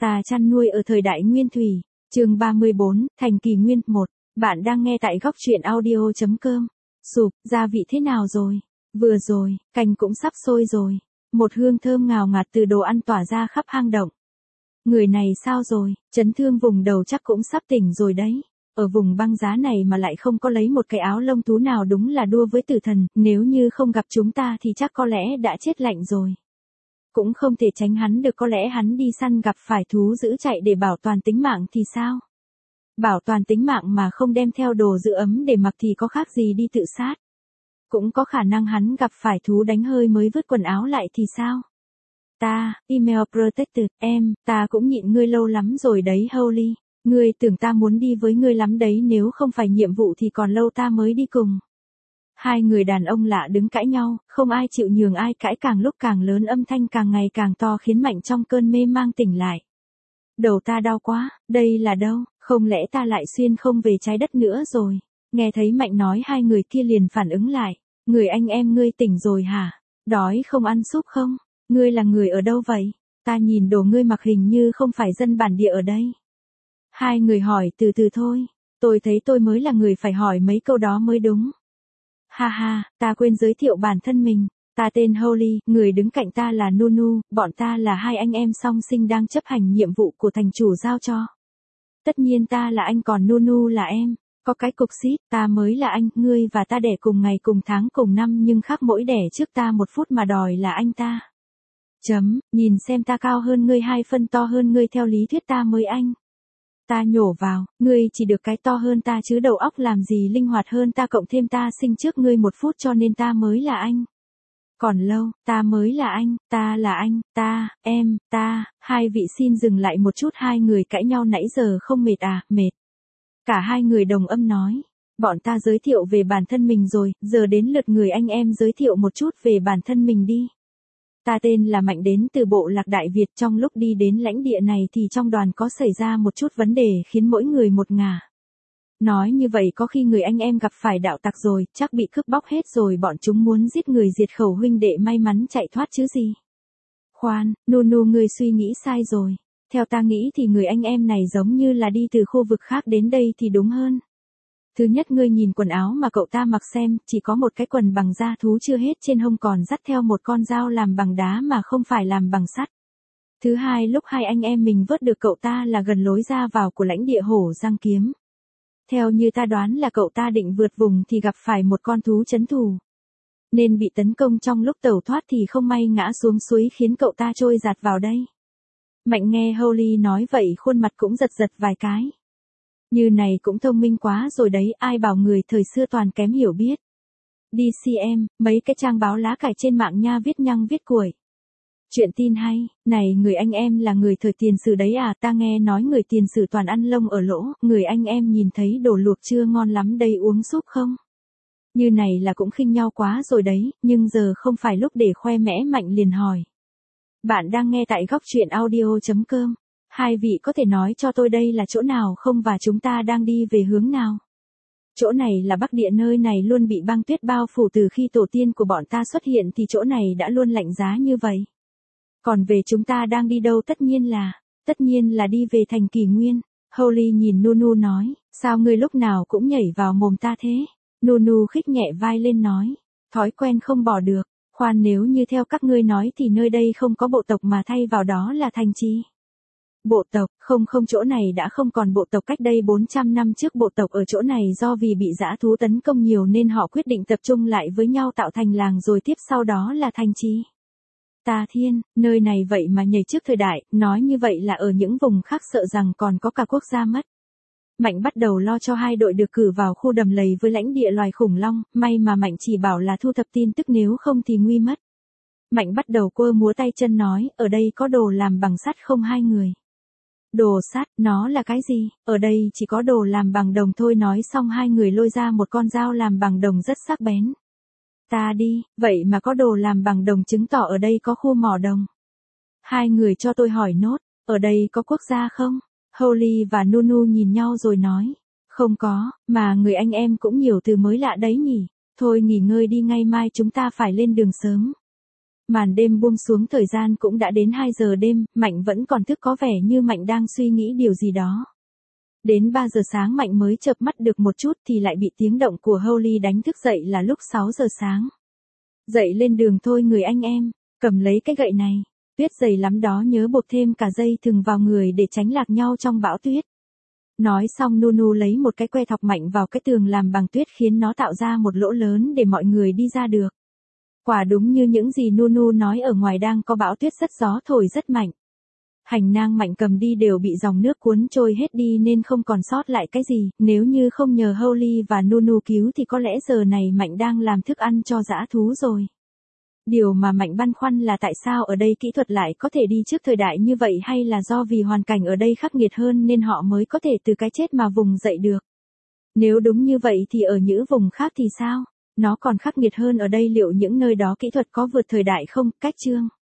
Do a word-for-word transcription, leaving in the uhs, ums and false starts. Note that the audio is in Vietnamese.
Ta chăn nuôi ở thời đại Nguyên Thủy. Chương ba mươi bốn, Thành Kỳ Nguyên một. Bạn đang nghe tại góc truyện audio chấm com. Sụp, gia vị thế nào rồi? Vừa rồi, canh cũng sắp sôi rồi. Một hương thơm ngào ngạt từ đồ ăn tỏa ra khắp hang động. Người này sao rồi? Chấn thương vùng đầu chắc cũng sắp tỉnh rồi đấy. Ở vùng băng giá này mà lại không có lấy một cái áo lông thú nào, đúng là đua với tử thần. Nếu như không gặp chúng ta thì chắc có lẽ đã chết lạnh rồi. Cũng không thể tránh hắn được, có lẽ hắn đi săn gặp phải thú dữ chạy để bảo toàn tính mạng thì sao? Bảo toàn tính mạng mà không đem theo đồ giữ ấm để mặc thì có khác gì đi tự sát. Cũng có khả năng hắn gặp phải thú đánh hơi mới vứt quần áo lại thì sao? Ta, Email Protected, em, ta cũng nhịn ngươi lâu lắm rồi đấy Holly. Ngươi tưởng ta muốn đi với ngươi lắm đấy, nếu không phải nhiệm vụ thì còn lâu ta mới đi cùng. Hai người đàn ông lạ đứng cãi nhau, không ai chịu nhường ai, cãi càng lúc càng lớn, âm thanh càng ngày càng to khiến Mạnh trong cơn mê mang tỉnh lại. Đầu ta đau quá, đây là đâu, không lẽ ta lại xuyên không về trái đất nữa rồi? Nghe thấy Mạnh nói, hai người kia liền phản ứng lại. Người anh em ngươi tỉnh rồi hả? Đói không, ăn súp không? Ngươi là người ở đâu vậy? Ta nhìn đồ ngươi mặc hình như không phải dân bản địa ở đây. Hai người hỏi từ từ thôi, tôi thấy tôi mới là người phải hỏi mấy câu đó mới đúng. Ha ha, ta quên giới thiệu bản thân mình. Ta tên Holly, người đứng cạnh ta là Nunu, bọn ta là hai anh em song sinh đang chấp hành nhiệm vụ của thành chủ giao cho. Tất nhiên ta là anh còn Nunu là em. Có cái cục xít, ta mới là anh, ngươi và ta đẻ cùng ngày cùng tháng cùng năm nhưng khác mỗi đẻ trước ta một phút mà đòi là anh ta. Chấm, nhìn xem ta cao hơn ngươi hai phân, to hơn ngươi, theo lý thuyết ta mới anh. Ta nhổ vào, ngươi chỉ được cái to hơn ta chứ đầu óc làm gì linh hoạt hơn ta, cộng thêm ta sinh trước ngươi một phút cho nên ta mới là anh. Còn lâu, ta mới là anh, ta là anh, ta, em, ta, hai vị xin dừng lại một chút, hai người cãi nhau nãy giờ không mệt à, mệt. Cả hai người đồng âm nói, bọn ta giới thiệu về bản thân mình rồi, giờ đến lượt người anh em giới thiệu một chút về bản thân mình đi. Ta tên là Mạnh, đến từ bộ lạc Đại Việt, trong lúc đi đến lãnh địa này thì trong đoàn có xảy ra một chút vấn đề khiến mỗi người một ngả. Nói như vậy có khi người anh em gặp phải đạo tặc rồi, chắc bị cướp bóc hết rồi, bọn chúng muốn giết người diệt khẩu, huynh đệ may mắn chạy thoát chứ gì. Khoan, Nunu, ngươi suy nghĩ sai rồi. Theo ta nghĩ thì người anh em này giống như là đi từ khu vực khác đến đây thì đúng hơn. Thứ nhất, ngươi nhìn quần áo mà cậu ta mặc xem, chỉ có một cái quần bằng da thú chưa hết, trên hông còn dắt theo một con dao làm bằng đá mà không phải làm bằng sắt. Thứ hai, lúc hai anh em mình vớt được cậu ta là gần lối ra vào của lãnh địa Hổ Giang Kiếm. Theo như ta đoán là cậu ta định vượt vùng thì gặp phải một con thú trấn thủ. Nên bị tấn công trong lúc tẩu thoát thì không may ngã xuống suối khiến cậu ta trôi giạt vào đây. Mạnh nghe Holly nói vậy khuôn mặt cũng giật giật vài cái. Như này cũng thông minh quá rồi đấy, ai bảo người thời xưa toàn kém hiểu biết. Đi xem, mấy cái trang báo lá cải trên mạng nha, viết nhăng viết cuội. Chuyện tin hay, này người anh em là người thời tiền sử đấy à, ta nghe nói người tiền sử toàn ăn lông ở lỗ, người anh em nhìn thấy đồ luộc chưa ngon lắm đây, uống súp không? Như này là cũng khinh nhau quá rồi đấy, nhưng giờ không phải lúc để khoe mẽ. Mạnh liền hỏi. Bạn đang nghe tại góc truyện audio chấm com. Hai vị có thể nói cho tôi đây là chỗ nào không và chúng ta đang đi về hướng nào? Chỗ này là Bắc Địa, nơi này luôn bị băng tuyết bao phủ từ khi tổ tiên của bọn ta xuất hiện thì chỗ này đã luôn lạnh giá như vậy. Còn về chúng ta đang đi đâu, tất nhiên là, tất nhiên là đi về Thành Kỳ Nguyên. Holly nhìn Nunu nói, sao ngươi lúc nào cũng nhảy vào mồm ta thế? Nunu khích nhẹ vai lên nói, thói quen không bỏ được. Khoan, nếu như theo các ngươi nói thì nơi đây không có bộ tộc mà thay vào đó là thành trì. Bộ tộc, không không chỗ này đã không còn bộ tộc, cách đây bốn trăm năm trước bộ tộc ở chỗ này do vì bị dã thú tấn công nhiều nên họ quyết định tập trung lại với nhau tạo thành làng rồi tiếp sau đó là thành trì. Ta thiên, nơi này vậy mà nhảy trước thời đại, nói như vậy là ở những vùng khác sợ rằng còn có cả quốc gia mất. Mạnh bắt đầu lo cho hai đội được cử vào khu đầm lầy với lãnh địa loài khủng long, may mà Mạnh chỉ bảo là thu thập tin tức nếu không thì nguy mất. Mạnh bắt đầu quơ múa tay chân nói, ở đây có đồ làm bằng sắt không hai người? Đồ sắt, nó là cái gì? Ở đây chỉ có đồ làm bằng đồng thôi. Nói xong hai người lôi ra một con dao làm bằng đồng rất sắc bén. Ta đi, vậy mà có đồ làm bằng đồng chứng tỏ ở đây có khu mỏ đồng. Hai người cho tôi hỏi nốt, ở đây có quốc gia không? Holly và Nunu nhìn nhau rồi nói, không có, mà người anh em cũng nhiều từ mới lạ đấy nhỉ. Thôi nghỉ ngơi đi, ngay mai chúng ta phải lên đường sớm. Màn đêm buông xuống, thời gian cũng đã đến hai giờ đêm, Mạnh vẫn còn thức, có vẻ như Mạnh đang suy nghĩ điều gì đó. Đến ba giờ sáng Mạnh mới chợp mắt được một chút thì lại bị tiếng động của Holly đánh thức dậy, là lúc sáu giờ sáng. Dậy lên đường thôi người anh em, cầm lấy cái gậy này. Tuyết dày lắm đó, nhớ buộc thêm cả dây thừng vào người để tránh lạc nhau trong bão tuyết. Nói xong Nunu lấy một cái que thọc mạnh vào cái tường làm bằng tuyết, khiến nó tạo ra một lỗ lớn để mọi người đi ra được. Quả đúng như những gì Nunu nói, ở ngoài đang có bão tuyết, rất gió thổi rất mạnh. Hành nang Mạnh cầm đi đều bị dòng nước cuốn trôi hết đi nên không còn sót lại cái gì, nếu như không nhờ Holly và Nunu cứu thì có lẽ giờ này Mạnh đang làm thức ăn cho dã thú rồi. Điều mà Mạnh băn khoăn là tại sao ở đây kỹ thuật lại có thể đi trước thời đại như vậy, hay là do vì hoàn cảnh ở đây khắc nghiệt hơn nên họ mới có thể từ cái chết mà vùng dậy được. Nếu đúng như vậy thì ở những vùng khác thì sao? Nó còn khắc nghiệt hơn ở đây, liệu những nơi đó kỹ thuật có vượt thời đại không? Cách chương